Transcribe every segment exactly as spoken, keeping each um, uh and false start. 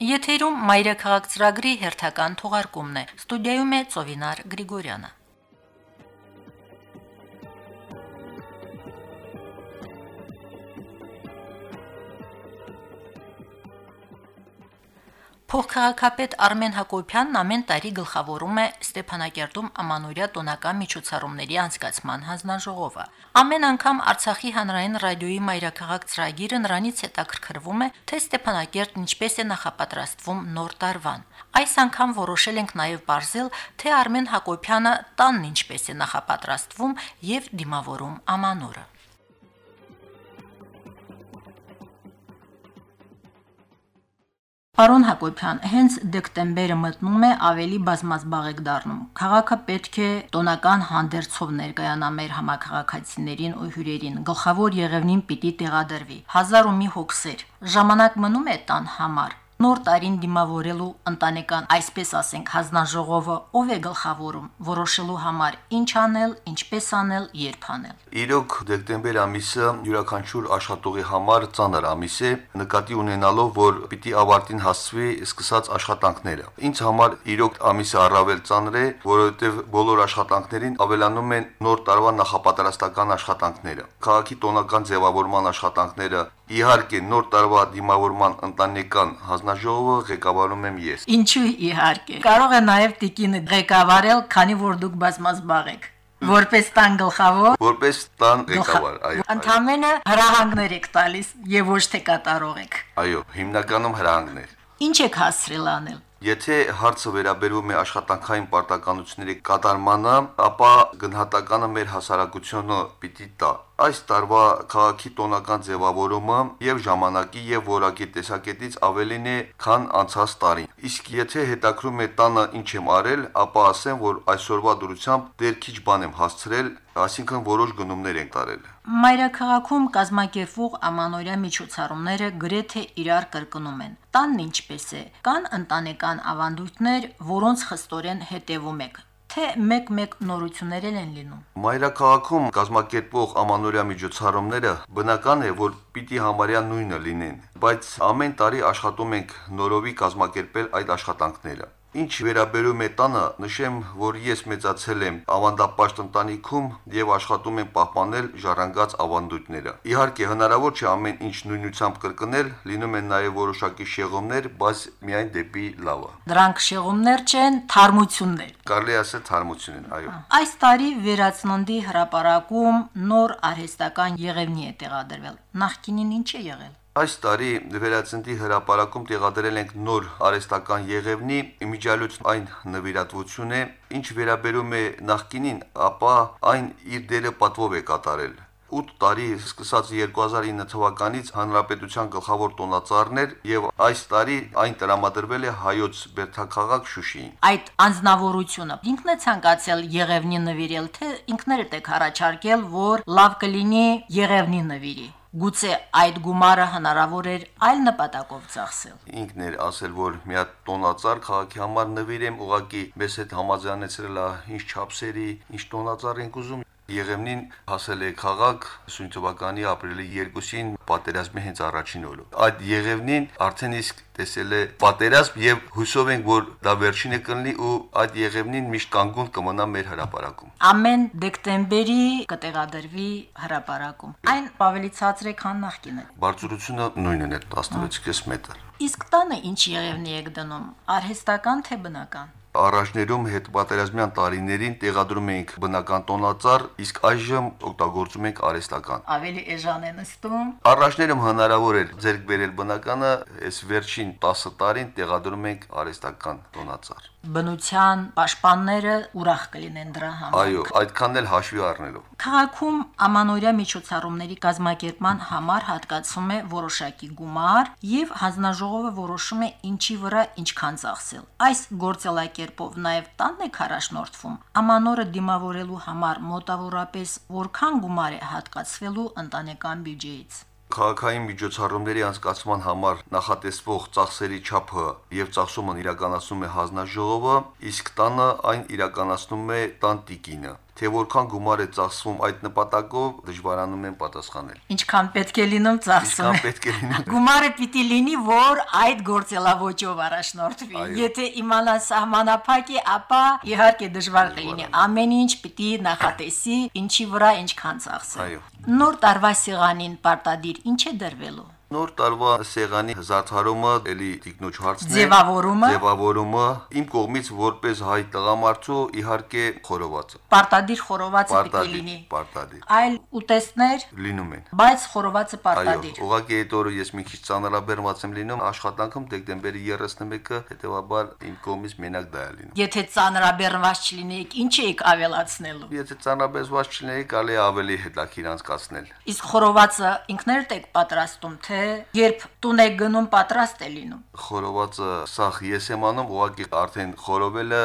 Եթերում մայրաքաղաք ծրագրի հերթական թողարկումն է։ Ստուդիայում է Ծովինար Գրիգորյանը։ Փոխքաղաքապետ Արմեն Հակոբյանն ամեն տարի գլխավորում է Ստեփանակերտում ամանորյա տոնական միջոցառումների անցկացման հանձնաժողովը։ Ամեն անգամ Արցախի հանրային ռադիոյի մայրաքաղաք ծրագիրը նրանից հետաքրքրվում է, թե Ստեփանակերտն ինչպես է նախապատրաստվում նոր տարվան։ Այս անգամ որոշել ենք նաև բարձել, թե Արմեն Հակոբյանը տանն ինչպես է նախապատրաստվում եւ դիմավորում ամանորը։ Պարոն Հակոբյան, հենց դեկտեմբերը մտնում է, ավելի բազմազբաղ եք դառնում։ Քաղաքը պետք է տոնական հանդերձով ներկայանա մեր համաքաղաքացիներին ու հյուրերին։ Գլխավոր Եղևնին պիտի տեղադրվի։ Հազար ու մի հոգսեր։ Ժամանակ մնում է տան համար։ Նոր տարին դիմավորելու ընտանեկան, այսպես ասենք, հանձնաժողովը ով է գլխավորում, որոշելու համար ինչ անել, ինչպես անել, երբ անել։ Իրոք դեկտեմբեր ամիսը յուրաքանչյուր աշխատողի համար ծանր ամիս է, նկատի ունենալով, որ պիտի ավարտին հասցվի սկսած աշխատանքները։ Ինձ համար իրոք ամիսը առավել ծանր է, որովհետև բոլոր աշխատանքներին ավելանում են նոր տարվա նախապատրաստական աշխատանքները։ Քաղաքի տոնական ձևավորման աշխատանքները, իհարկե նոր տարվա դիմավորման ընտանեկան հանձնաժողովը ղեկավարում եմ ես։ Ինչու իհարկե։ Կարող է նաև տիկինը ղեկավարել, քանի որ դուք բազմազբաղ եք։ Որպես տան գլխավոր, որպես տան ղեկավար, այո։ Ընդհանրապես հրահանգներ եք տալիս եւ ոչ թե կատարող եք։ Այո, հիմնականում հրահանգներ։ Ինչ եք հասցրել անել։ Եթե հարցը վերաբերում է աշխատանքային պարտականությունների կատարմանը, ապա գնահատականը մեր հասարակությունը պիտի տա։ Այս տարվա քաղաքի տոնական ձևավորումը եւ ժամանակի եւ որակի տեսակետից ավելին է, քան անցած տարին։ Իսկ եթե հետաքրում է տանը ինչ եմ արել, ապա ասեմ, որ այսօրվա դրությամբ դեռ քիչ բան եմ հասցրել, այսինքն որոշ գնումներ ենք տարել։ Մայրաքաղաքում կազմակերպվող ամանորյա միջոցառումները գրեթե իրար կրկնում են։ Տանն ինչպես է։ Կան ընտանեկան ավանդույթներ, որոնց խստորեն հետևում եք, թե մեկ-մեկ նորություններ են լինում։ Մայրաքաղաքում կազմակերպվող ամանորյա միջոցառումները բնական է, որ պիտի համարյա նույնը լինեն, բայց ամեն տարի աշխատում ենք նորովի կազմակերպել այդ աշխատանքները։ Ինչ վերաբերում է տանը, նշեմ, որ ես մեծացել եմ ավանդապաշտ ընտանիքում եւ աշխատում եմ պահպանել ժառանգած ավանդույթները։ Իհարկե, հնարավոր չէ ամեն ինչ նույնությամբ կրկնել, լինում են նաեւ որոշակի շեղումներ, բայց միայն դեպի լավը։ Դրանք շեղումներ չեն, թարմություններ։ Կարելի ասել թարմություն են, այո։ Այս տարի Վերածննդի հրապարակում նոր արհեստական Եղևնի է տեղադրվել։ Նախկինին ինչ է եղել։ Այս տարի Վերածննդի հրապարակում տեղադրել ենք նոր արհեստական Եղևնի, իմիջիալույց այն նվիրատվություն է, ինչ վերաբերում է նախկինին, ապա այն իր դերը պատվով է կատարել։ ութ տարի սկսած երկու հազար ինը թվականից հանրապետության գլխավոր տոնածառն էր եւ այս տարի այն տրամադրվել է հայոց Բերդաքաղաք Շուշիին։ Այդ անձնավորությունը ինքն է ցանկացել Եղևնի նվիրել, թե ինքներդ եք առաջարկել, որ լավ կլինի Եղևնի նվիրի։ Գուցե այդ գումարը հնարավոր էր այլ նպատակով ծախսել։ Ինքն էր ասել, որ մի հատ տոնածառ քաղաքի համար նվիրեմ, ուղղակի մեզ հետ համաձայնեցրել է ինչ չափսերի, ինչ տոնածառ ենք ուզում։ Եղևնին հասել է քաղաք սույն թվականի ապրիլի երկուսին պատերազմի հենց առաջին օրը։ Այդ Եղևնին արդեն իսկ տեսել է պատերազմ եւ հուսով ենք, որ դա վերջինը կլինի ու այդ Եղևնին միշտ կանգուն կմնա մեր հրապարակում։ Ամեն դեկտեմբերի կտեղադրվի հրապարակում։ Այն ավելի ցածր է, քան նախկինը։ Բարձրությունը նույնն է տասնվեց մետր։ Իսկ տանը ինչ Եղևնի եք դնում, արհեստական թե բնական։ Առաջներում հետպատերազմյան տարիներին տեղադրում էինք բնական տոնածառ, իսկ այժմ օգտագործում ենք արհեստական։ Ավելի էժան է նստում։ Առաջներում հնարավոր էր ձեռք բերել բնականը, այս վերջին տասը տարին տեղադրում ենք արհեստական տոնածառ։ Բնության պաշտպանները ուրախ կլինեն դրա համար։ Այո, այդքանն էլ հաշվի առնելով։ Քաղաքում ամանորյա միջոցառումների կազմակերպման համար հատկացվում է որոշակի գումար եւ հանձնաժողովը որոշում է ինչի վրա ինչքան ծախսել։ Այս գործելակերպով նաեւ տանն է առաջնորդվում։ Ամանորը դիմավորելու համար մոտավորապես որքան գումար է հատկացվելու ընտանեկան բյուջեից։ Քաղաքային միջոցառումների անցկացման համար նախատեսվող ծախսերի չափը եւ ծախսումն իրականացնում է հանձնաժողովը, իսկ տանը այն իրականացնում է տան տիկինը։ թե որքան գումար է ծախսվում այդ նպատակով դժվարանում են պատասխանել։ Ինչքան պետք է լինում ծախսում։ Ինչքան պետք է լինում։ Գումարը պիտի լինի, որ այդ գործելավոճով առաջնորդվի։ Եթե իմանա սահմանափակ է, ապա իհարկե դժվար կլինի։ Ամեն ինչ պիտի նախատեսի, ինչի վրա ինչքան ծախսել։ Նոր տարվա սեղանին պարտադիր ինչ է դրվելու։ Նոր տարվա սեղանի զարդարումը, էլի տիկնոջ հարցն է, ձևավորումը, ձևավորումը իմ կողմից որպես հայ տղամարդու իհարկե խորովածը։ Պարտադիր խորովածը պիտի լինի։ Պարտադիր։ Այլ ուտեստներ լինում են, բայց խորովածը պարտադիր։ Այո, ուղղակի այդ օրը ես մի քիչ ծանրաբեռնված եմ լինում աշխատանքում դեկտեմբերի երեսնմեկը, հետեւաբար իմ կողմից մենակ դա է լինում։ Եթե ծանրաբեռնված չլինեիք, ինչ էիք ավելացնելու։ Եթե ծանրաբեռնված չլինեիք, կարելի ավելի հետաքրքիր անցկացնել։ Իսկ խորովածը ինքներդ եք պատրաստում, թե երբ տուն եք գնում պատրաստ է լինում։ Խորովածը սախ ես եմ անում, ուղղակի արդեն խորովելը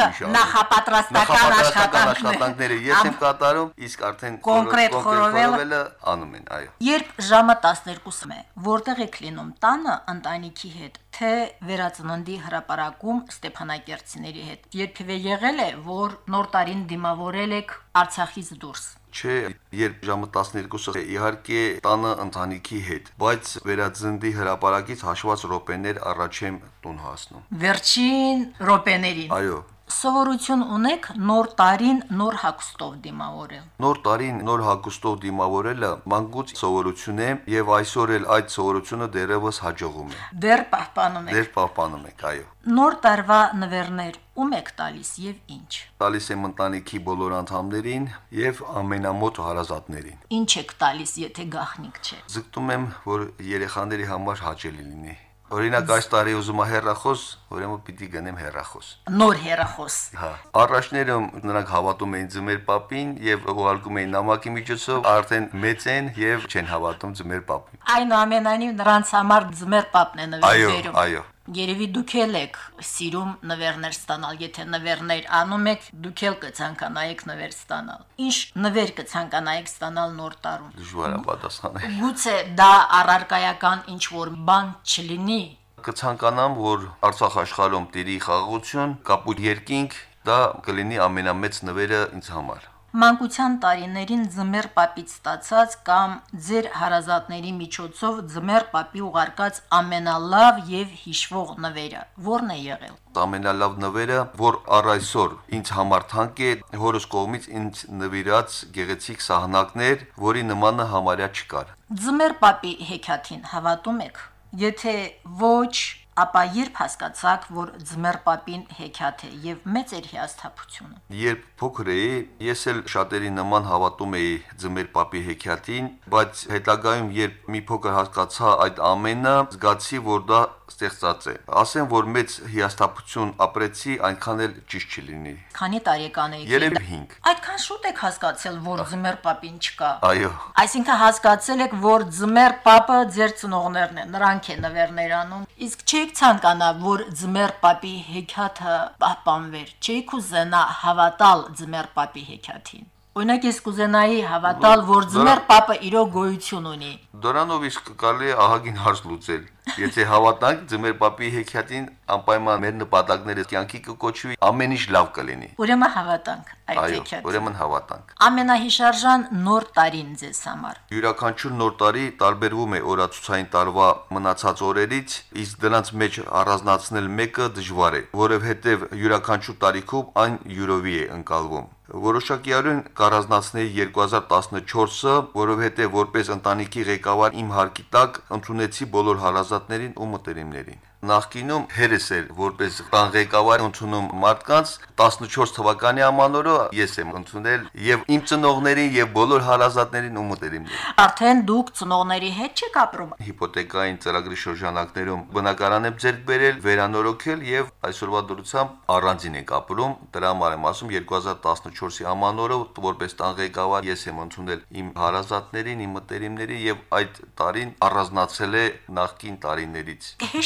նախապատրաստական աշխատանքները ես եմ կատարում, իսկ արդեն կոնկրետ խորովելը անում են, այո։ Երբ ժամը տասներկուսն է, որտեղ եք լինում, տանը, ընտանիքի հետ, թե վերածննդի հրապարակում Ստեփանակերտցիների հետ։ Երբևէ եղել է, որ նոր տարին դիմավորել եք Արցախից դուրս։ Չէ, երբ ժամը տասներկուսը իհարկե տանը ընտանիքի հետ, բայց վերածննդի հրապարակից հաշված րոպեներ առաջ եմ տուն հասնում։ Վերջին րոպեներին։ Այո։ Սովորություն ունեք նոր տարին նոր հագուստով դիմավորել։ Նոր տարին նոր հագուստով դիմավորելը մանկուց սովորություն է եւ այսօր էլ այդ սովորությունը դեռևս հաջողում է։ Դեռ պահպանում եք։ Դեռ պահպանում եք, այո։ Նոր տարվա նվերներ ում եք տալիս եւ ինչ։ Տալիս եմ ընտանիքի բոլոր անդամներին եւ ամենամոտ հարազատներին։ Ինչ եք տալիս, եթե գաղտնիք չէ։ Ձգտում եմ, որ երեխաների համար հաճելի լինի։ Օրինակ այս տարի ուզում եմ հեռախոս, ուրեմն պիտի գնեմ հեռախոս։ Նոր հեռախոս։ Հա։ Առաջները նրանք հավատում էին Ձմեր պապին եւ ուղարկում էին նամակի միջոցով, արդեն մեծ են եւ չեն հավատում Ձմեր պապին։ Այնուամենայնիվ նրանց համար Ձմեր պապն է նվերում։ Այո, այո։ Երևի դուք էլ եք սիրում նվերներ ստանալ, եթե նվերներ անում եք, դուք էլ կցանկանայիք նվեր ստանալ։ Ինչ նվեր կցանկանայիք ստանալ նոր տարում։ Դժվար է պատասխանել։ Գուցե դա առարկայական ինչ որ բան չլինի։ Կցանկանամ, որ Արցախ աշխարհում տիրի խաղաղություն, կապույտ երկինք, դա կլինի ամենամեծ նվերը ինձ համար։ Մանկության տարիներին Ձմեր պապից ստացած կամ ձեր հարազատների միջոցով Ձմեր պապի ուղարկած ամենալավ եւ հիշվող նվերը ո՞րն է եղել։ Ամենալավ նվերը, որ առ այսօր ինձ համար թանկ է, հորս կողմից ինձ նվիրած գեղեցիկ սահնակներ, որի նմանը համարյա չկար։ Ձմեր պապի հեքիաթին հավատում եք։ Եթե ոչ, ապա երբ հասկացաք, որ Ձմեր պապին հեքիաթ է եւ մեծ էր հիասթափությունը։ Երբ փոքր էի, ես էլ շատերի նման հավատում էի Ձմեր պապի հեքիաթին, բայց հետագայում երբ մի փոքր հասկացա այդ ամենը, զգացի, որ դա ստեղծած է։ Ասեմ, որ մեծ հիասթափություն ապրեցի, այնքան էլ ճիշտ չլինի։ Քանի տարեկան եք։ Երևի հինգ։ Այդքան շուտ եք հասկացել, որ Ձմեր պապին չկա։ Այո։ Այսինքն հասկացել եք, որ Ձմեր պապը ձեր ծնողներն են, նրանք են նվերներ անում։ Իսկ չեք ցանկանա, որ Ձմեր պապի հեքիաթը պահպանվեր։ Չեք ուզենա հավատալ Ձմեր պապի հեքիաթին։ Օրինակ ես կուզենայի հավատալ, որ Ձմեր պապը իրոք գոյություն ունի։ Դրանով իսկ կարելի է ահագին հարց լուծել։ Եթե հավատանք Ձմեր պապի հեքիաթին, անպայման մեր նպատակները կյանքի կկոչվի, ամեն ինչ լավ կլինի։ Ուրեմն հավատանք այդ Այո, հեքիաթին։ ուրեմն հավատանք։ Ամենահիշարժան նոր տարին ձեզ համար։ Յուրաքանչյուր նոր տարի տարբերվում է օրացուցային տարվա մնացած օրերից, իսկ դրանց մեջ առանձնացնել մեկը դժվար է, որովհետև յուրաքանչյուր տարիքում այն յուրովի է ընկալվում։ Որոշակի արյուն կառանձնացնեի երկու հազար տասնչորսը, որովհետև որպես ընտանիքի ղեկավար իմ հարկի տակ ընդունեցի բոլոր հարազատներին ու մտերիմներին։ Նախկինում հերս էր որպես տան ղեկավար ընդունում մարդկանց, տասնչորս թվականի ամանորը ես եմ ընդունել եւ իմ ծնողներին եւ բոլոր հարազատներին ու մտերիմներին։ Արդեն դուք ծնողների հետ չեք ապրում։ Հիպոթեկային ծրագրի շրջանակներում բնակարան եմ ձեռք բերել, վերանորոգել եւ այսօրվա դրությամբ առանձին ենք ապրում։ Դրա համար եմ ասում երկու հազար տասնչորսի ամանորը որպես տան ղեկավար ես եմ ընդունել իմ հարազատներին, իմ մտերիմներին եւ այդ տարին առանձնացել է նախկին տարիներից։ Հեշտ է եղել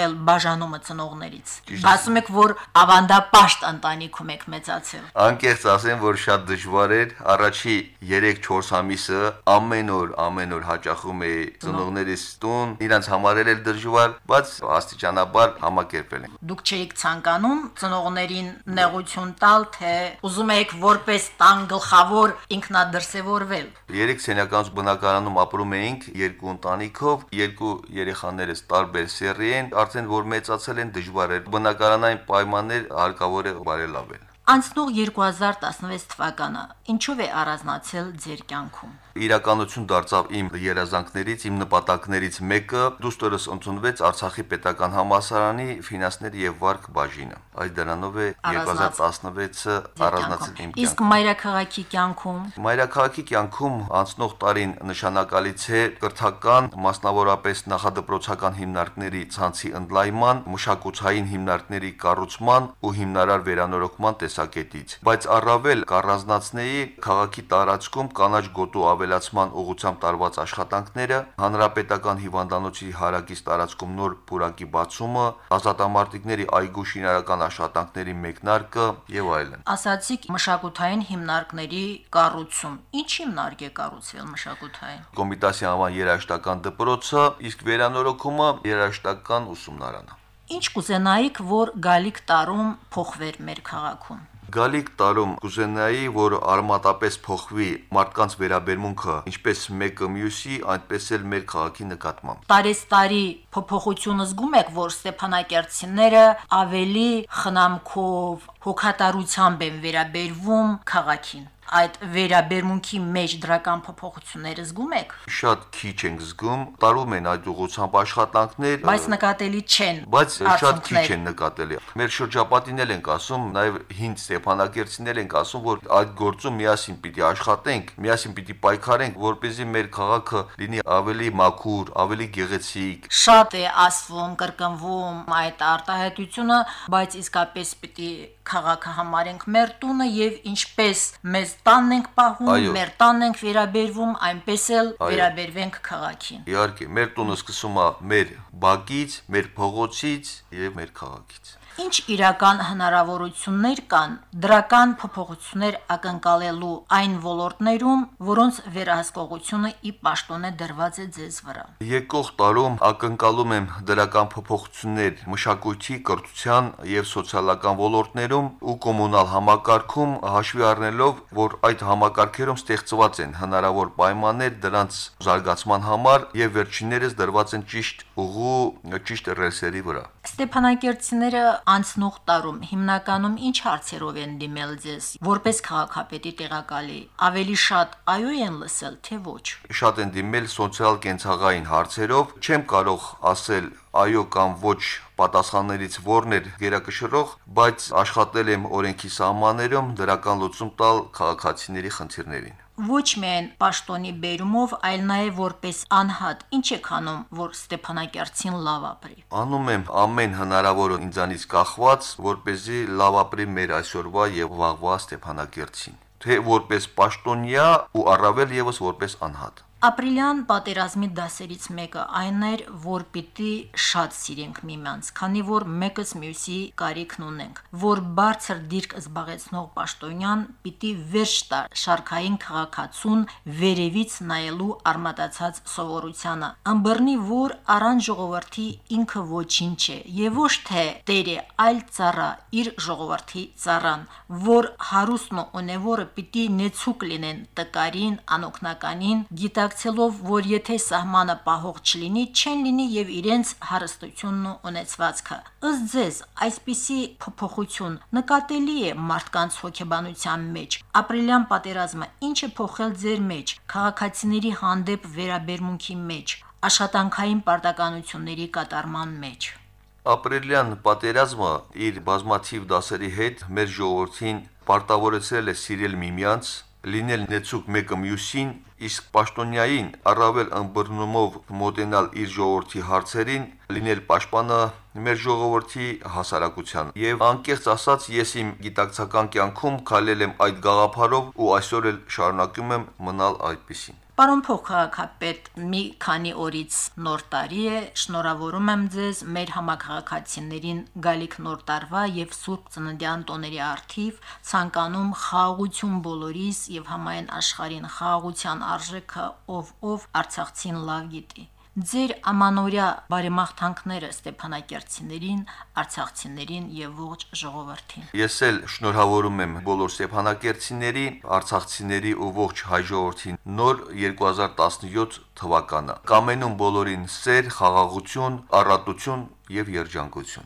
եղել բաժանումը ծնողներից։ Ասում եք, որ ավանդապաշտ ընտանիքում եք մեծացել։ Անկեղծ ասեմ, որ շատ դժվար էր, առաջի երեք-չորս ամիսը ամեն օր, ամեն օր հաճախում էի ծնողներիս տուն, իրանց համար էլ դժվար, բայց աստիճանաբար համակերպել ենք։ Դուք չէիք ցանկանում ծնողներին նեղություն տալ, թե ուզում եք որպես տան գլխավոր ինքնադրսևորվել։ Երեք սենյականոց բնակարանում ապրում էինք երկու ընտանիքով, երկու երեխաներս տարբեր սեռի են, արդեն որ մեծացել են դժվար էր։ Բնակարանային պայմաններ հարկավոր է բարելավել։ Անցնող երկու հազար տասնվեց թվականը ինչով է առանձնացել ձեր կյանքում։ Իրականություն դարձավ իմ երազանքներից, իմ նպատակներից մեկը դուստորս ընդունվեց Արցախի պետական համալսարանի ֆինանսների եւ վարկ բաժինը։ Այս դրանով է երկու հազար տասնվեցը առանձնացել իմ կյանքում։ Իսկ մայրաքաղաքի կյանքում Մայրաքաղաքի կյանքում անցնող տարին նշանակալից է կրթական, մասնավորապես նախադպրոցական հիմնարկների ցանցի ընդլայնման, մշակութային հիմնարկների կառուցման ու հիմնարար վերանորոգման տեսակետից, բայց առավել կառանձնացնեի քաղաքի տարածքում կանաչ գոտու ավելացման ուղղությամբ տարված աշխատանքները, հանրապետական հիվանդանոցի հարակից տարածքում նոր պուրակի բացումը, ազատամարտիկների այգու շինարարական աշխատանքների մեկնարկը եւ այլն։ Ասացիք մշակութային հիմնարկների կառուցում։ Ինչ հիմնարկ է կառուցվել մշակութային։ Կոմիտասի անվան երաժշտական դպրոցը, իսկ վերանորոգումը երաժշտական ուսումնարանը։ Ինչ կուզենայիք, որ գալիք տարում փոխվեր մեր քաղաքում։ Գալիք տարում կուզենայի, որ արմատապես փոխվի մարդկանց վերաբերմունքը, ինչպես մեկը մյուսի, այնպես էլ մեր քաղաքի նկատմամբ։ Տարեստարի փոփոխությունը զգում եք, որ ստեփանակերտցիները ավելի խնամքով, հոգատարությամբ են վերաբերվում քաղաքին։ Այդ վերաբերմունքի մեջ դրական փոփոխությունները զգում եք։ Շատ քիչ ենք զգում, տարում են այդ ուղղությամբ աշխատանքներ, բայց նկատելի չեն։ Բայց շատ քիչ են նկատելի։ Մեր շրջապատին էլ ենք ասում, նաև հին ստեփանակերտցիներ ենք ասում, որ այդ գործում միասին պիտի աշխատենք, միասին պիտի պայքարենք, որպեսզի մեր քաղաքը լինի ավելի մաքուր, ավելի գեղեցիկ։ Շատ է ասվում, կրկնվում այդ արտահայտությունը, բայց իսկապես պիտի քաղաքը համարենք մեր տունը եւ ինչպես մեզ տանն ենք պահում, մեր տանն ենք վերաբերվում, այնպես էլ վերաբերվենք քաղաքին։ Իհարկե, մեր տունը սկսում է մեր բակից, մեր փողոցից եւ մեր քաղաքից։ Ինչ իրական հնարավորություններ կան դրական փոփոխություններ ակնկալելու այն ոլորտներում, որոնց վերահսկողությունը ի պաշտոն է դրված է ձեզ վրա։ Եկող տարում ակնկալում եմ դրական փոփոխություններ մշակույթի, կրթության եւ սոցիալական ոլորտներում ու կոմունալ համակարգում, հաշվի առնելով, որ այդ համակարգերում ստեղծված են հնարավոր պայմաններ դրանց զարգացման համար եւ վերջիններս դրված են ճիշտ ուղու, ճիշտ ռելսերի վրա։ Ստեփանակերտցիները անցնող տարում հիմնականում ինչ հարցերով են դիմել ձեզ, որպես քաղաքապետի տեղակալի, ավելի շատ այո են լսել, թե ոչ։ Շատ են դիմել սոցիալ կենցաղային հարցերով, չեմ կարող ասել այո կամ ոչ պատասխաններից որն էր գերակշռող, բայց աշխատել եմ օրենքի սահմաններում դրական լուծում տալ քաղաքացիների խնդիրներին։ Ոչ միայն պաշտոնի բերումով, այլ նաև որպես անհատ, ինչ եք անում, որ Ստեփանակերտին լավ ապրի։ Անում եմ ամեն հնարավորը ինձանից կախված, որպեսզի լավ ապրի մեր այսօրվա եւ վաղվա Ստեփանակերտին, թե որպես պաշտոնյա ու առավել եւս որպես անհատ։ Ապրիլյան պատերազմի դասերից մեկը այն էր, որ պիտի շատ սիրենք միմյանց, քանի որ մեկս մյուսի կարիքն ունենք, որ բարձր դիրք զբաղեցնող պաշտոնյան պիտի վերջ տա շարքային քաղաքացուն վերևից նայելու արմատացած սովորությանը, ըմբռնի, որ առանց ժողովրդի ինքը ոչինչ է, եւ ոչ թե տեր է, այլ ծառա, իր ժողովրդի ծառան, որ հարուստն ու ունևորը պիտի նեցուկ լինեն տկարին, անօգնականին, գիտակ որ եթե սահմանը պահող չլինի, չեն լինի եւ իրենց հարստությունն ու ունեցվածքը։ Ըստ ձեզ, այսպիսի փոփոխություն նկատելի է մարդկանց հոգեբանության մեջ։ Ապրիլյան պատերազմը ինչ է փոխել ձեր մեջ, քաղաքացիների հանդեպ վերաբերմունքի մեջ, աշխատանքային պարտականությունների կատարման մեջ։ Ապրիլյան պատերազմը իր բազմաթիվ դասերի հետ մեր ժողովրդին պարտավորեցրել է սիրել միմյանց, լինել նեցուկ մեկը մյուսին, իսկ պաշտոնյային առավել ըմբռնումով մոտենալ իր ժողովրդի հարցերին, լինել պաշտպանը մեր ժողովրդի հասարակության։ Եվ անկեղծ ասած, ես իմ գիտակցական կյանքում քայլել եմ այդ գաղափարով ու այսօր էլ շարունակում եմ մնալ այդպիսին։ Պարոն փոխքաղաքապետ, մի քանի օրից նոր տարի է, շնորհավորում եմ ձեզ մեր համակարգացիներին գալիք նոր տարվա եւ Սուրբ Ծննդյան տոների առթիվ, ցանկանում խաղաղություն բոլորիս եւ համայն աշխարհին խաղաղության արժեքը ով ով արցախցին լավ գիտի։ Ձեր ամանորյա բարեմաղթանքները ստեփանակերտցիներին, արցախցիներին եւ ողջ ժողովրդին։ Ես էլ շնորհավորում եմ բոլոր ստեփանակերտցիների, արցախցիների ու ողջ հայ ժողովրդին նոր երկու հազար տասնյոթ թվականը։ Կամենում բոլորին սեր, խաղաղություն, առատություն եւ երջանկություն։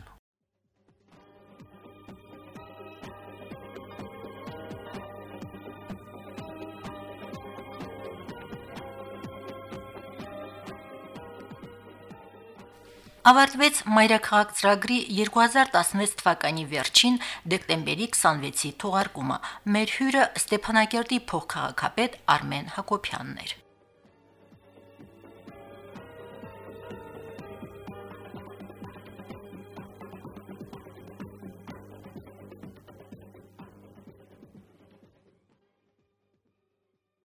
Ավարտվեց Մայրաքաղաք ծրագրի երկու հազար տասնվեց թվականի վերջին դեկտեմբերի քսանվեցի թողարկումը։ Մեր հյուրը Ստեփանակերտի փոխքաղաքապետ Արմեն Հակոբյանն էր։